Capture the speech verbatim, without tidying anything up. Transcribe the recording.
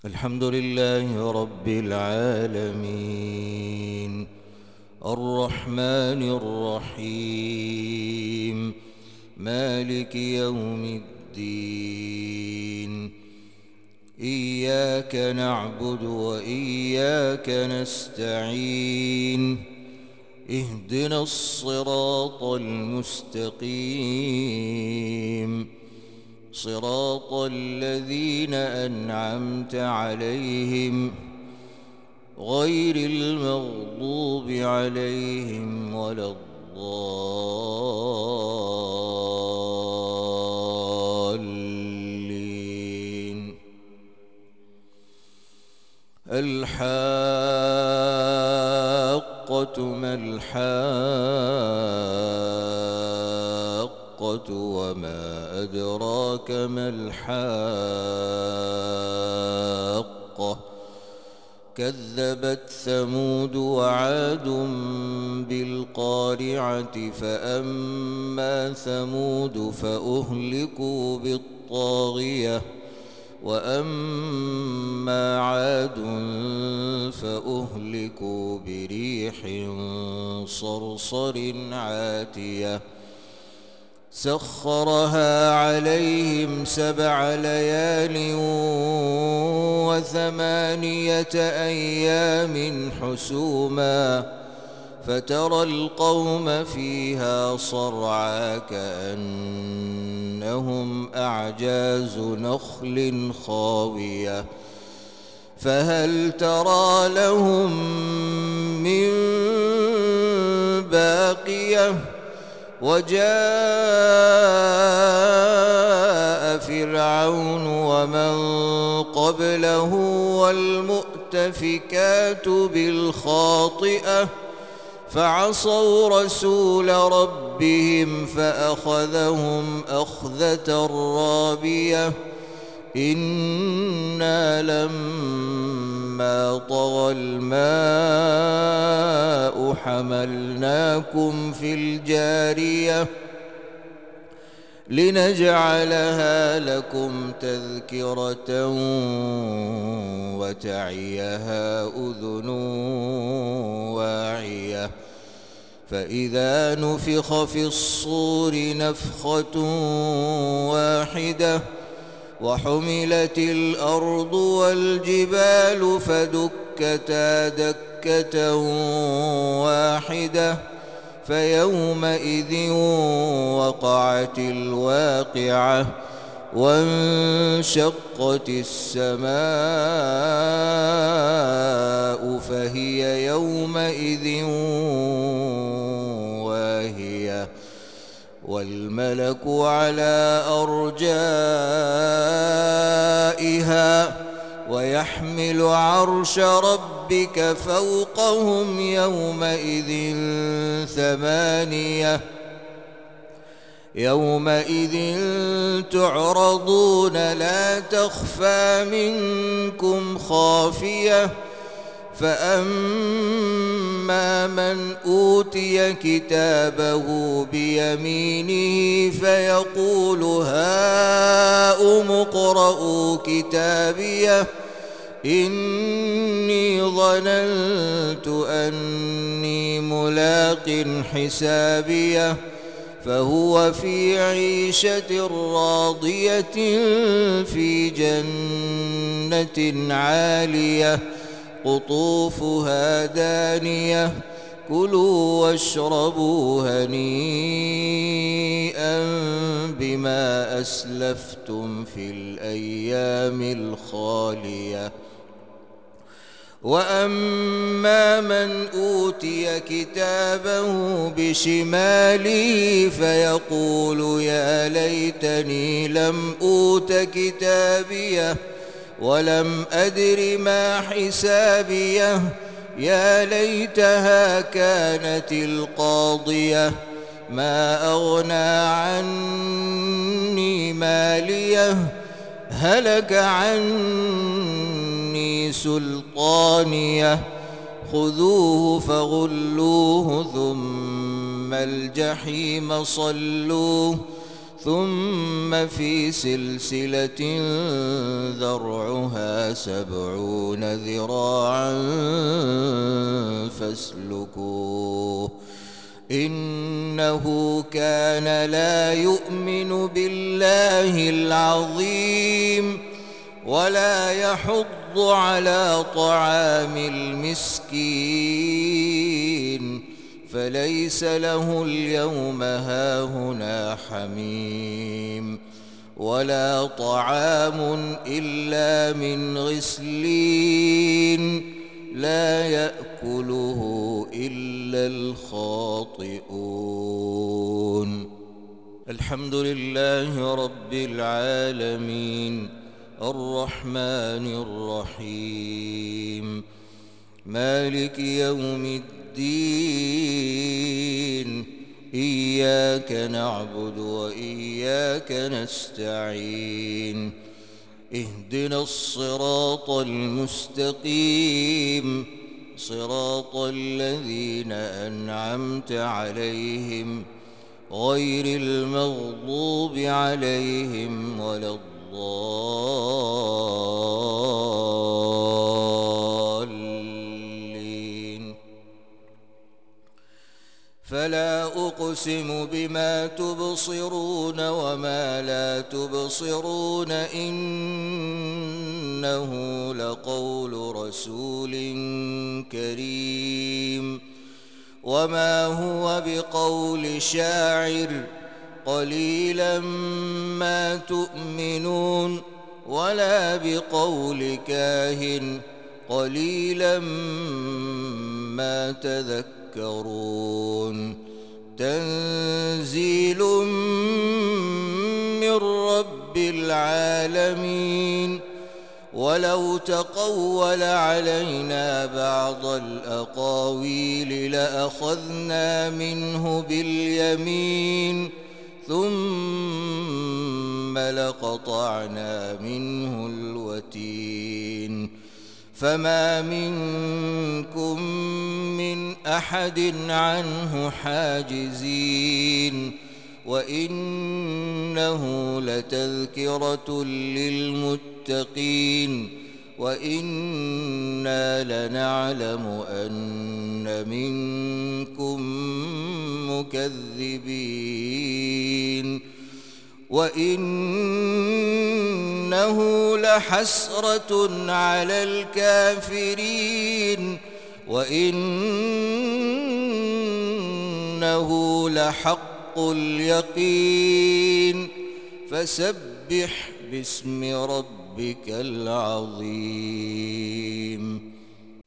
الحمد لله رب العالمين الرحمن الرحيم مالك يوم الدين إياك نعبد وإياك نستعين اهدنا الصراط المستقيم صراط الذين أنعمت عليهم غير المغضوب عليهم ولا الضالين. الحاقة ما الحاقة وما أدراك ما الحاقة كذبت ثمود وعاد بالقارعة فأما ثمود فأهلكوا بالطاغية وأما عاد فأهلكوا بريح صرصر عاتية سخرها عليهم سبع ليال وثمانية أيام حسوما فترى القوم فيها صرعى كأنهم أعجاز نخل خاوية فهل ترى لهم من باقية وجاء فرعون ومن قبله والمؤتفكات بالخاطئة فعصوا رسول ربهم فأخذهم أخذة رابية إنا لما طغى الماء حملناكم في الجارية لنجعلها لكم تذكرة وتعيها أذن واعية فإذا نفخ في الصور نفخة واحدة وحملت الأرض والجبال فدكتا دكة واحدة فيومئذ وقعت الواقعة وانشقت السماء فهي يومئذ واهية والملك على أرجائها ويحمل عرش ربك فوقهم يومئذ ثمانية يومئذ تعرضون لا تخفى منكم خافية فأما من أوتي كتابه بيمينه فيقول هاؤم اقرءوا كتابيه إني ظننت أني ملاق حسابيه فهو في عيشة راضية في جنة عالية قطوفها دانية كلوا واشربوا هنيئا بما أسلفتم في الأيام الخالية وأما من أوتي كتابه بشماله فيقول يا ليتني لم أوت كتابيه ولم أدر ما حسابيه يا ليتها كانت القاضية ما أغنى عني ماليه هلك عني سلطانيه خذوه فغلوه ثم الجحيم صلوه ثم في سلسلة ذرعها سبعون ذراعا فاسلكوه إنه كان لا يؤمن بالله العظيم ولا يحض على طعام المسكين فليس له اليوم هاهنا حميم ولا طعام إلا من غسلين لا يأكله إلا الخاطئون. الحمد لله رب العالمين الرحمن الرحيم مالك يوم الدين إياك نعبد وإياك نستعين اهدنا الصراط المستقيم صراط الذين أنعمت عليهم غير المغضوب عليهم ولا الضالين. فلا أقسم بما تبصرون وما لا تبصرون إنه لقول رسول كريم وما هو بقول شاعر قليلا ما تؤمنون ولا بقول كاهن قليلا ما تذكرون تنزيل من رب العالمين ولو تقول علينا بعض الأقاويل لأخذنا منه باليمين ثم لقطعنا منه الوتين فما منكم من أحد عنه حاجزين وإنه لتذكرة للمتقين وإنا لنعلم أن منكم مكذبين وإنه لحسرة على الكافرين وإنه لحق اليقين فسبح باسم ربك العظيم.